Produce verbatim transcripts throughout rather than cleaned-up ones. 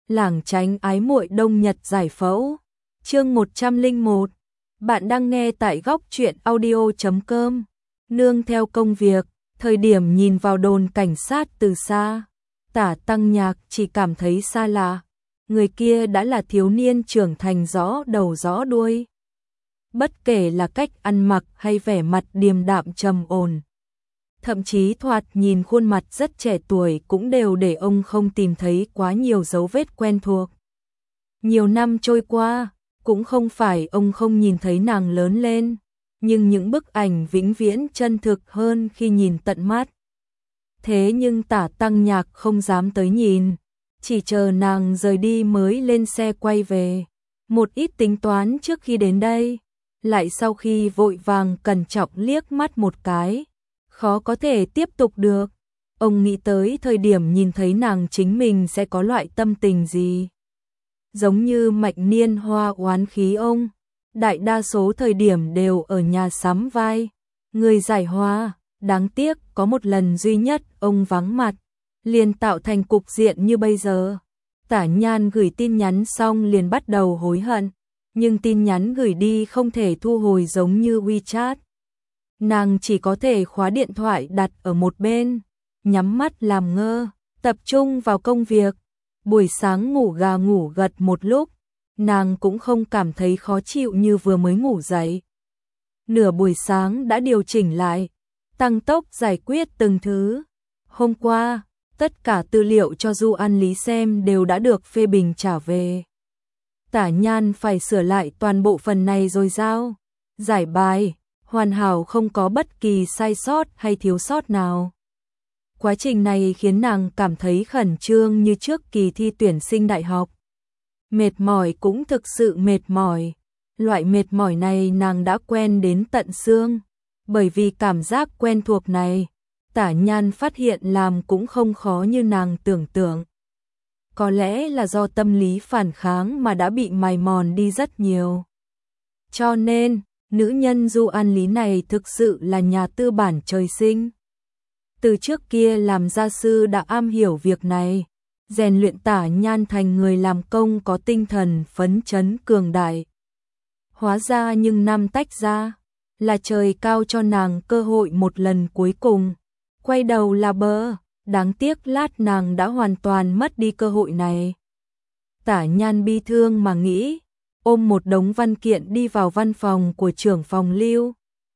lảng tránh ái muội đông nhật giải phẫu. Chương một trăm lẻ một. Bạn đang nghe tại góc truyện audio chấm com. Nương theo công việc, thời điểm nhìn vào đồn cảnh sát từ xa, Tả Tăng Nhạc chỉ cảm thấy xa lạ. Người kia đã là thiếu niên trưởng thành rõ đầu rõ đuôi. Bất kể là cách ăn mặc hay vẻ mặt điềm đạm trầm ổn, thậm chí thoạt nhìn khuôn mặt rất trẻ tuổi cũng đều để ông không tìm thấy quá nhiều dấu vết quen thuộc. Nhiều năm trôi qua, cũng không phải ông không nhìn thấy nàng lớn lên, nhưng những bức ảnh vĩnh viễn chân thực hơn khi nhìn tận mắt. Thế nhưng Tả Tăng Nhạc không dám tới nhìn, chỉ chờ nàng rời đi mới lên xe quay về. Một ít tính toán trước khi đến đây, lại sau khi vội vàng cẩn trọng liếc mắt một cái, khó có thể tiếp tục được. Ông nghĩ tới thời điểm nhìn thấy nàng chính mình sẽ có loại tâm tình gì. Giống như Mạnh Niên Hoa oán khí ông, đại đa số thời điểm đều ở nhà sắm vai, người giải hoa, đáng tiếc có một lần duy nhất ông vắng mặt, liền tạo thành cục diện như bây giờ. Tả Nhan gửi tin nhắn xong liền bắt đầu hối hận, nhưng tin nhắn gửi đi không thể thu hồi giống như WeChat. Nàng chỉ có thể khóa điện thoại đặt ở một bên, nhắm mắt làm ngơ, tập trung vào công việc. Buổi sáng ngủ gà ngủ gật một lúc, nàng cũng không cảm thấy khó chịu như vừa mới ngủ dậy. Nửa buổi sáng đã điều chỉnh lại, tăng tốc giải quyết từng thứ. Hôm qua, tất cả tư liệu cho Du An Lý xem đều đã được phê bình trả về. Tả Nhan phải sửa lại toàn bộ phần này rồi giao. Giải bài, hoàn hảo không có bất kỳ sai sót hay thiếu sót nào. Quá trình này khiến nàng cảm thấy khẩn trương như trước kỳ thi tuyển sinh đại học. Mệt mỏi cũng thực sự mệt mỏi. Loại mệt mỏi này nàng đã quen đến tận xương. Bởi vì cảm giác quen thuộc này, Tả Nhan phát hiện làm cũng không khó như nàng tưởng tượng. Có lẽ là do tâm lý phản kháng mà đã bị mài mòn đi rất nhiều. Cho nên, nữ nhân Du An Lý này thực sự là nhà tư bản trời sinh. Từ trước kia làm gia sư đã am hiểu việc này, rèn luyện Tả Nhan thành người làm công có tinh thần phấn chấn cường đại. Hóa ra nhưng năm tách ra, là trời cao cho nàng cơ hội một lần cuối cùng. Quay đầu là bờ, đáng tiếc lát nàng đã hoàn toàn mất đi cơ hội này. Tả Nhan bi thương mà nghĩ, ôm một đống văn kiện đi vào văn phòng của trưởng phòng Lưu.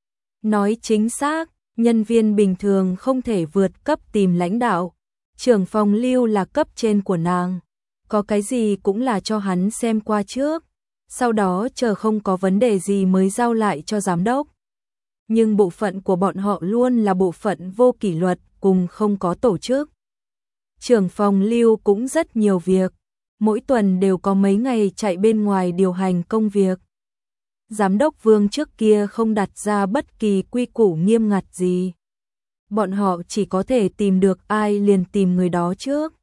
Nói chính xác, nhân viên bình thường không thể vượt cấp tìm lãnh đạo. Trưởng phòng Lưu là cấp trên của nàng, có cái gì cũng là cho hắn xem qua trước, sau đó chờ không có vấn đề gì mới giao lại cho giám đốc. Nhưng bộ phận của bọn họ luôn là bộ phận vô kỷ luật cùng không có tổ chức. Trưởng phòng Lưu cũng rất nhiều việc, mỗi tuần đều có mấy ngày chạy bên ngoài điều hành công việc. Giám đốc Vương trước kia không đặt ra bất kỳ quy củ nghiêm ngặt gì. Bọn họ chỉ có thể tìm được ai liền tìm người đó trước.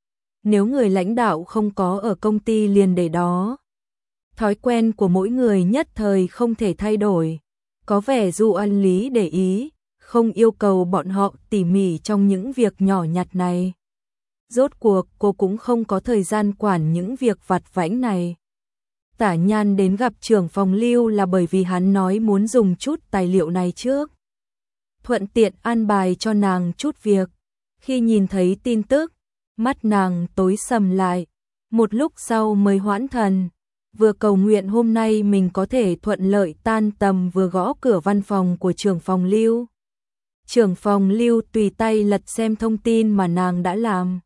Nếu người lãnh đạo không có ở công ty liền để đó. Thói quen của mỗi người nhất thời không thể thay đổi. Có vẻ Du An Lý để ý, không yêu cầu bọn họ tỉ mỉ trong những việc nhỏ nhặt này. Rốt cuộc cô cũng không có thời gian quản những việc vặt vãnh này. Tả Nhan đến gặp trưởng phòng Lưu là bởi vì hắn nói muốn dùng chút tài liệu này trước. Thuận tiện an bài cho nàng chút việc. Khi nhìn thấy tin tức, mắt nàng tối sầm lại. Một lúc sau mới hoãn thần. Vừa cầu nguyện hôm nay mình có thể thuận lợi tan tầm vừa gõ cửa văn phòng của trưởng phòng Lưu. Trưởng phòng Lưu tùy tay lật xem thông tin mà nàng đã làm.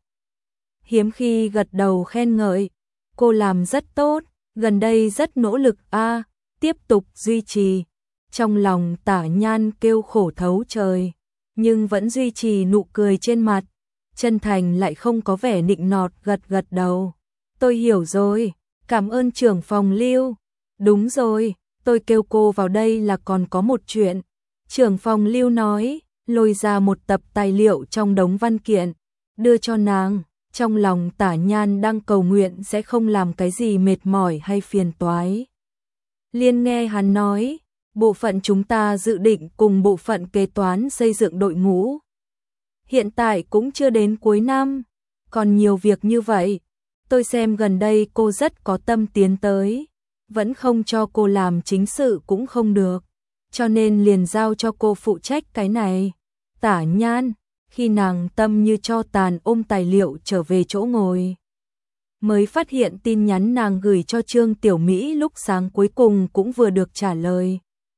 Hiếm khi gật đầu khen ngợi. Cô làm rất tốt, gần đây rất nỗ lực a, tiếp tục duy trì. Trong lòng Tả Nhan kêu khổ thấu trời, nhưng vẫn duy trì nụ cười trên mặt. Chân thành lại không có vẻ nịnh nọt gật gật đầu. Tôi hiểu rồi. Cảm ơn trưởng phòng Lưu. Đúng rồi, tôi kêu cô vào đây là còn có một chuyện. Trưởng phòng Lưu nói, lôi ra một tập tài liệu trong đống văn kiện, đưa cho nàng. Trong lòng Tả Nhan đang cầu nguyện sẽ không làm cái gì mệt mỏi hay phiền toái. Liên nghe hắn nói, bộ phận chúng ta dự định cùng bộ phận kế toán xây dựng đội ngũ. Hiện tại cũng chưa đến cuối năm, còn nhiều việc như vậy. tôi xem gần đây cô rất có tâm tiến tới, vẫn không cho cô làm chính sự cũng không được, cho nên liền giao cho cô phụ trách cái này. Tả Nhan, khi nàng tâm như tro tàn ôm tài liệu trở về chỗ ngồi, mới phát hiện tin nhắn nàng gửi cho Trương Tiểu Mỹ lúc sáng cuối cùng cũng vừa được trả lời.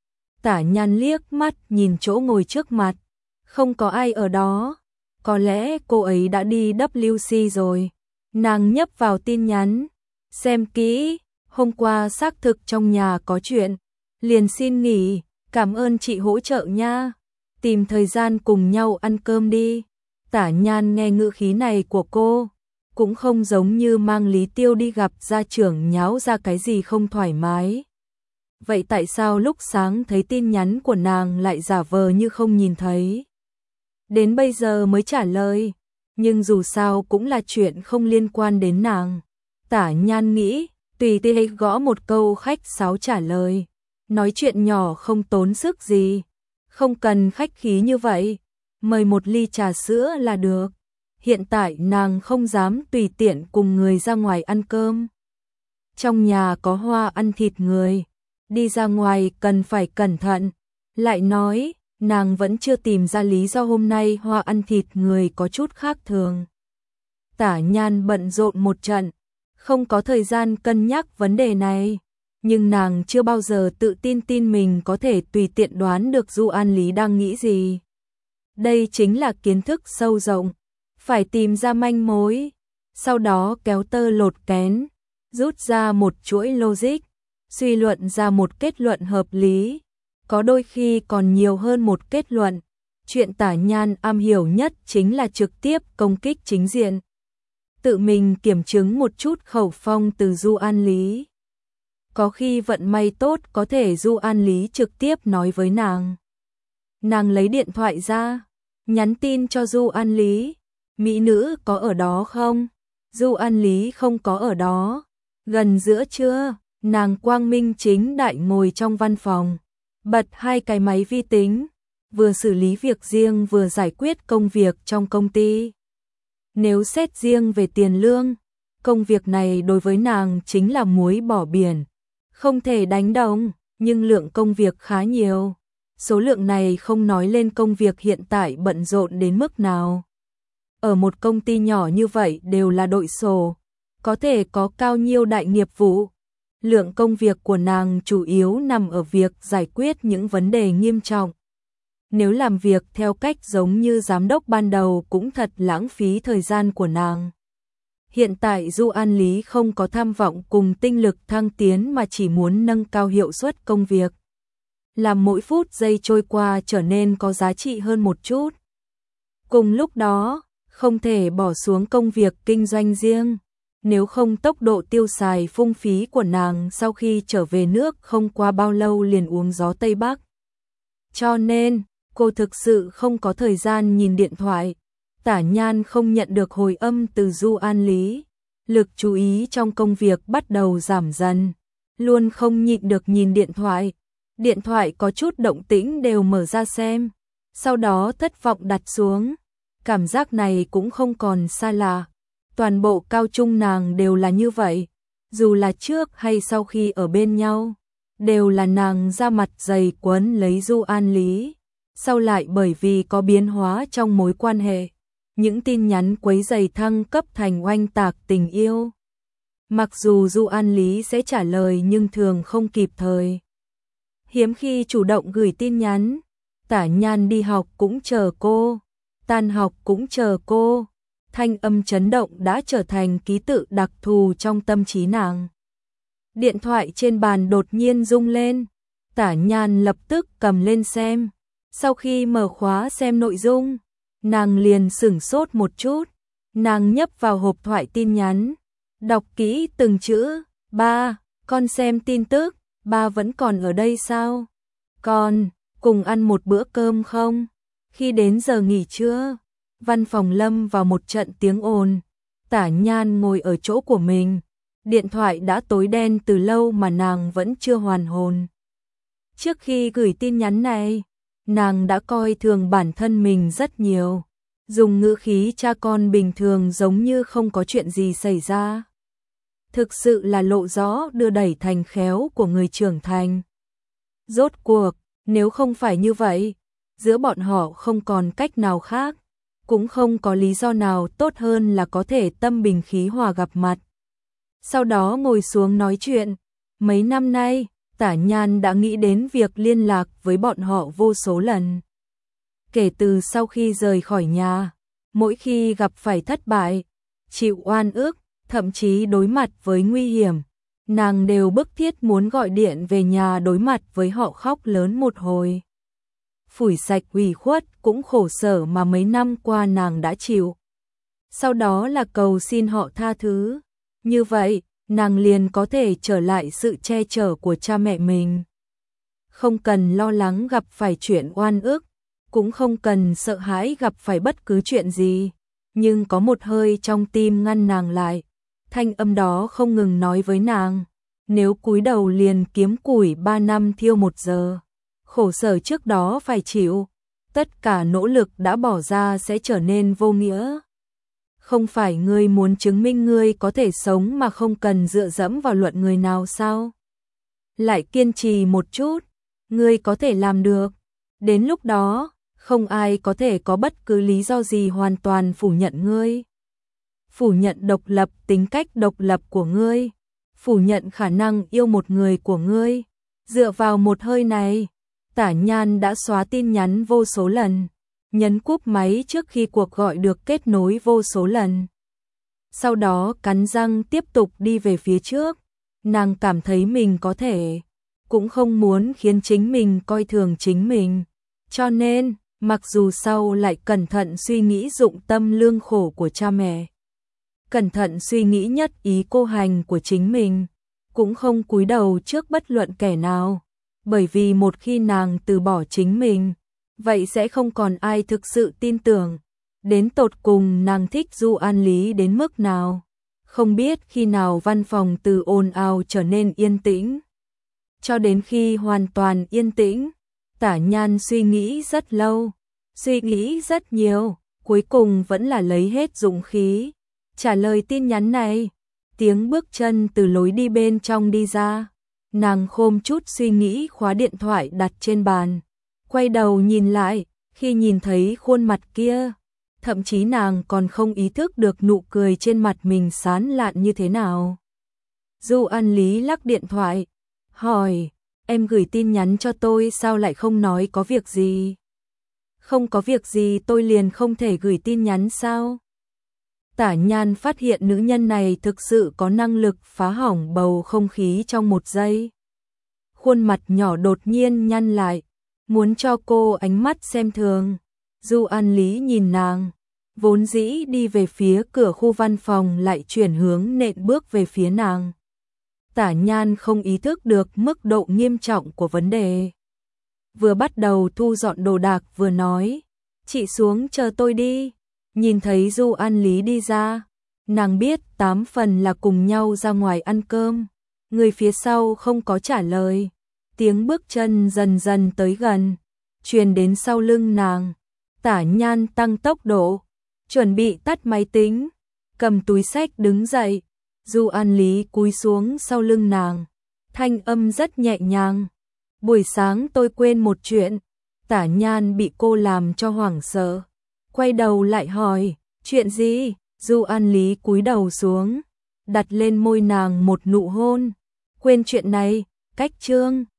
Tả Nhan liếc mắt nhìn chỗ ngồi trước mặt, không có ai ở đó, có lẽ cô ấy đã đi W C rồi. Nàng nhấp vào tin nhắn, xem kỹ, hôm qua xác thực trong nhà có chuyện, liền xin nghỉ, cảm ơn chị hỗ trợ nha, tìm thời gian cùng nhau ăn cơm đi. Tả Nhan nghe ngữ khí này của cô, cũng không giống như mang Lý Tiêu đi gặp gia trưởng nháo ra cái gì không thoải mái. Vậy tại sao lúc sáng thấy tin nhắn của nàng lại giả vờ như không nhìn thấy? Đến bây giờ mới trả lời, nhưng dù sao cũng là chuyện không liên quan đến nàng. Tả Nhan nghĩ, tùy tiện gõ một câu khách sáo trả lời, nói chuyện nhỏ không tốn sức gì, không cần khách khí như vậy, mời một ly trà sữa là được. Hiện tại nàng không dám tùy tiện cùng người ra ngoài ăn cơm. Trong nhà có Hoa ăn thịt người, đi ra ngoài cần phải cẩn thận. Lại nói, nàng vẫn chưa tìm ra lý do hôm nay Hoa ăn thịt người có chút khác thường. Tả Nhan bận rộn một trận, không có thời gian cân nhắc vấn đề này, nhưng nàng chưa bao giờ tự tin tin mình có thể tùy tiện đoán được Du An Lý đang nghĩ gì. Đây chính là kiến thức sâu rộng, phải tìm ra manh mối, sau đó kéo tơ lột kén, rút ra một chuỗi logic, suy luận ra một kết luận hợp lý, có đôi khi còn nhiều hơn một kết luận. Chuyện Tả Nhan am hiểu nhất chính là trực tiếp công kích chính diện, tự mình kiểm chứng một chút khẩu phong từ Du An Lý. Có khi vận may tốt có thể Du An Lý trực tiếp nói với nàng. Nàng lấy điện thoại ra, nhắn tin cho Du An Lý, mỹ nữ có ở đó không? Du An Lý không có ở đó. Gần giữa trưa, nàng quang minh chính đại ngồi trong văn phòng, bật hai cái máy vi tính, vừa xử lý việc riêng vừa giải quyết công việc trong công ty. Nếu xét riêng về tiền lương, công việc này đối với nàng chính là muối bỏ biển, không thể đánh đồng, nhưng lượng công việc khá nhiều. Số lượng này không nói lên công việc hiện tại bận rộn đến mức nào. Ở một công ty nhỏ như vậy đều là đội sổ, có thể có cao nhiêu đại nghiệp vụ. Lượng công việc của nàng chủ yếu nằm ở việc giải quyết những vấn đề nghiêm trọng. Nếu làm việc theo cách giống như giám đốc ban đầu cũng thật lãng phí thời gian của nàng. Hiện tại Du An Lý không có tham vọng cùng tinh lực thăng tiến mà chỉ muốn nâng cao hiệu suất công việc, làm mỗi phút giây trôi qua trở nên có giá trị hơn một chút. Cùng lúc đó, không thể bỏ xuống công việc kinh doanh riêng, nếu không tốc độ tiêu xài phung phí của nàng sau khi trở về nước không qua bao lâu liền uống gió Tây Bắc. Cho nên, cô thực sự không có thời gian nhìn điện thoại. Tả Nhan không nhận được hồi âm từ Du An Lý, lực chú ý trong công việc bắt đầu giảm dần, luôn không nhịn được nhìn điện thoại. Điện thoại có chút động tĩnh đều mở ra xem, sau đó thất vọng đặt xuống. Cảm giác này cũng không còn xa lạ, toàn bộ cao trung nàng đều là như vậy, dù là trước hay sau khi ở bên nhau, đều là nàng ra mặt dày quấn lấy Du An Lý, sau lại bởi vì có biến hóa trong mối quan hệ, những tin nhắn quấy rầy thăng cấp thành oanh tạc tình yêu. Mặc dù Du An Lý sẽ trả lời nhưng thường không kịp thời. Hiếm khi chủ động gửi tin nhắn, Tả Nhan đi học cũng chờ cô, tan học cũng chờ cô. Thanh âm chấn động đã trở thành ký tự đặc thù trong tâm trí nàng. Điện thoại trên bàn đột nhiên rung lên, Tả Nhan lập tức cầm lên xem. Sau khi mở khóa xem nội dung, nàng liền sửng sốt một chút. Nàng nhấp vào hộp thoại tin nhắn, đọc kỹ từng chữ. Ba, con xem tin tức. Ba vẫn còn ở đây sao? Con, cùng ăn một bữa cơm không? Khi đến giờ nghỉ trưa, văn phòng lâm vào một trận tiếng ồn. Tả Nhan ngồi ở chỗ của mình, điện thoại đã tối đen từ lâu mà nàng vẫn chưa hoàn hồn. Trước khi gửi tin nhắn này, nàng đã coi thường bản thân mình rất nhiều, dùng ngữ khí cha con bình thường giống như không có chuyện gì xảy ra. thực sự là lộ rõ đưa đẩy thành khéo của người trưởng thành. Rốt cuộc, nếu không phải như vậy, giữa bọn họ không còn cách nào khác, cũng không có lý do nào tốt hơn là có thể tâm bình khí hòa gặp mặt. Sau đó ngồi xuống nói chuyện, mấy năm nay, Tả Nhan đã nghĩ đến việc liên lạc với bọn họ vô số lần. Kể từ sau khi rời khỏi nhà, mỗi khi gặp phải thất bại, chịu oan ức, thậm chí đối mặt với nguy hiểm, nàng đều bức thiết muốn gọi điện về nhà đối mặt với họ khóc lớn một hồi. Phủi sạch ủy khuất cũng khổ sở mà mấy năm qua nàng đã chịu. Sau đó là cầu xin họ tha thứ. Như vậy, nàng liền có thể trở lại sự che chở của cha mẹ mình. Không cần lo lắng gặp phải chuyện oan ức, cũng không cần sợ hãi gặp phải bất cứ chuyện gì. Nhưng có một hơi trong tim ngăn nàng lại. Thanh âm đó không ngừng nói với nàng, nếu cúi đầu liền kiếm củi ba năm thiêu một giờ, khổ sở trước đó phải chịu, tất cả nỗ lực đã bỏ ra sẽ trở nên vô nghĩa. Không phải ngươi muốn chứng minh ngươi có thể sống mà không cần dựa dẫm vào luận người nào sao? Lại kiên trì một chút, ngươi có thể làm được. Đến lúc đó, không ai có thể có bất cứ lý do gì hoàn toàn phủ nhận ngươi. Phủ nhận độc lập, tính cách độc lập của ngươi, phủ nhận khả năng yêu một người của ngươi. Dựa vào một hơi này, Tả Nhan đã xóa tin nhắn vô số lần, nhấn cúp máy trước khi cuộc gọi được kết nối vô số lần. Sau đó cắn răng tiếp tục đi về phía trước, nàng cảm thấy mình có thể, cũng không muốn khiến chính mình coi thường chính mình. Cho nên, mặc dù sau lại cẩn thận suy nghĩ dụng tâm lương khổ của cha mẹ, cẩn thận suy nghĩ nhất ý cô hành của chính mình, cũng không cúi đầu trước bất luận kẻ nào, bởi vì một khi nàng từ bỏ chính mình, vậy sẽ không còn ai thực sự tin tưởng. Đến tột cùng nàng thích Du An Lý đến mức nào, không biết khi nào văn phòng từ ồn ào trở nên yên tĩnh. Cho đến khi hoàn toàn yên tĩnh, Tả Nhan suy nghĩ rất lâu, suy nghĩ rất nhiều, cuối cùng vẫn là lấy hết dũng khí trả lời tin nhắn này. Tiếng bước chân từ lối đi bên trong đi ra, nàng khom chút suy nghĩ khóa điện thoại đặt trên bàn, quay đầu nhìn lại, khi nhìn thấy khuôn mặt kia, thậm chí nàng còn không ý thức được nụ cười trên mặt mình sán lạn như thế nào. Du An Lý lắc điện thoại, hỏi, em gửi tin nhắn cho tôi sao lại không nói có việc gì? Không có việc gì tôi liền không thể gửi tin nhắn sao? Tả Nhan phát hiện nữ nhân này thực sự có năng lực phá hỏng bầu không khí trong một giây. Khuôn mặt nhỏ đột nhiên nhăn lại, muốn cho cô ánh mắt xem thường. Du An Lý nhìn nàng, vốn dĩ đi về phía cửa khu văn phòng lại chuyển hướng nện bước về phía nàng. Tả Nhan không ý thức được mức độ nghiêm trọng của vấn đề. Vừa bắt đầu thu dọn đồ đạc vừa nói, chị xuống chờ tôi đi. Nhìn thấy Du An Lý đi ra, nàng biết tám phần là cùng nhau ra ngoài ăn cơm. Người phía sau không có trả lời, tiếng bước chân dần dần tới gần, truyền đến sau lưng nàng. Tả Nhan tăng tốc độ, chuẩn bị tắt máy tính, cầm túi xách đứng dậy. Du An Lý cúi xuống sau lưng nàng, thanh âm rất nhẹ nhàng. Buổi sáng tôi quên một chuyện. Tả Nhan bị cô làm cho hoảng sợ, quay đầu lại hỏi, chuyện gì? Du An Lý cúi đầu xuống, đặt lên môi nàng một nụ hôn. Quên chuyện này, cách chương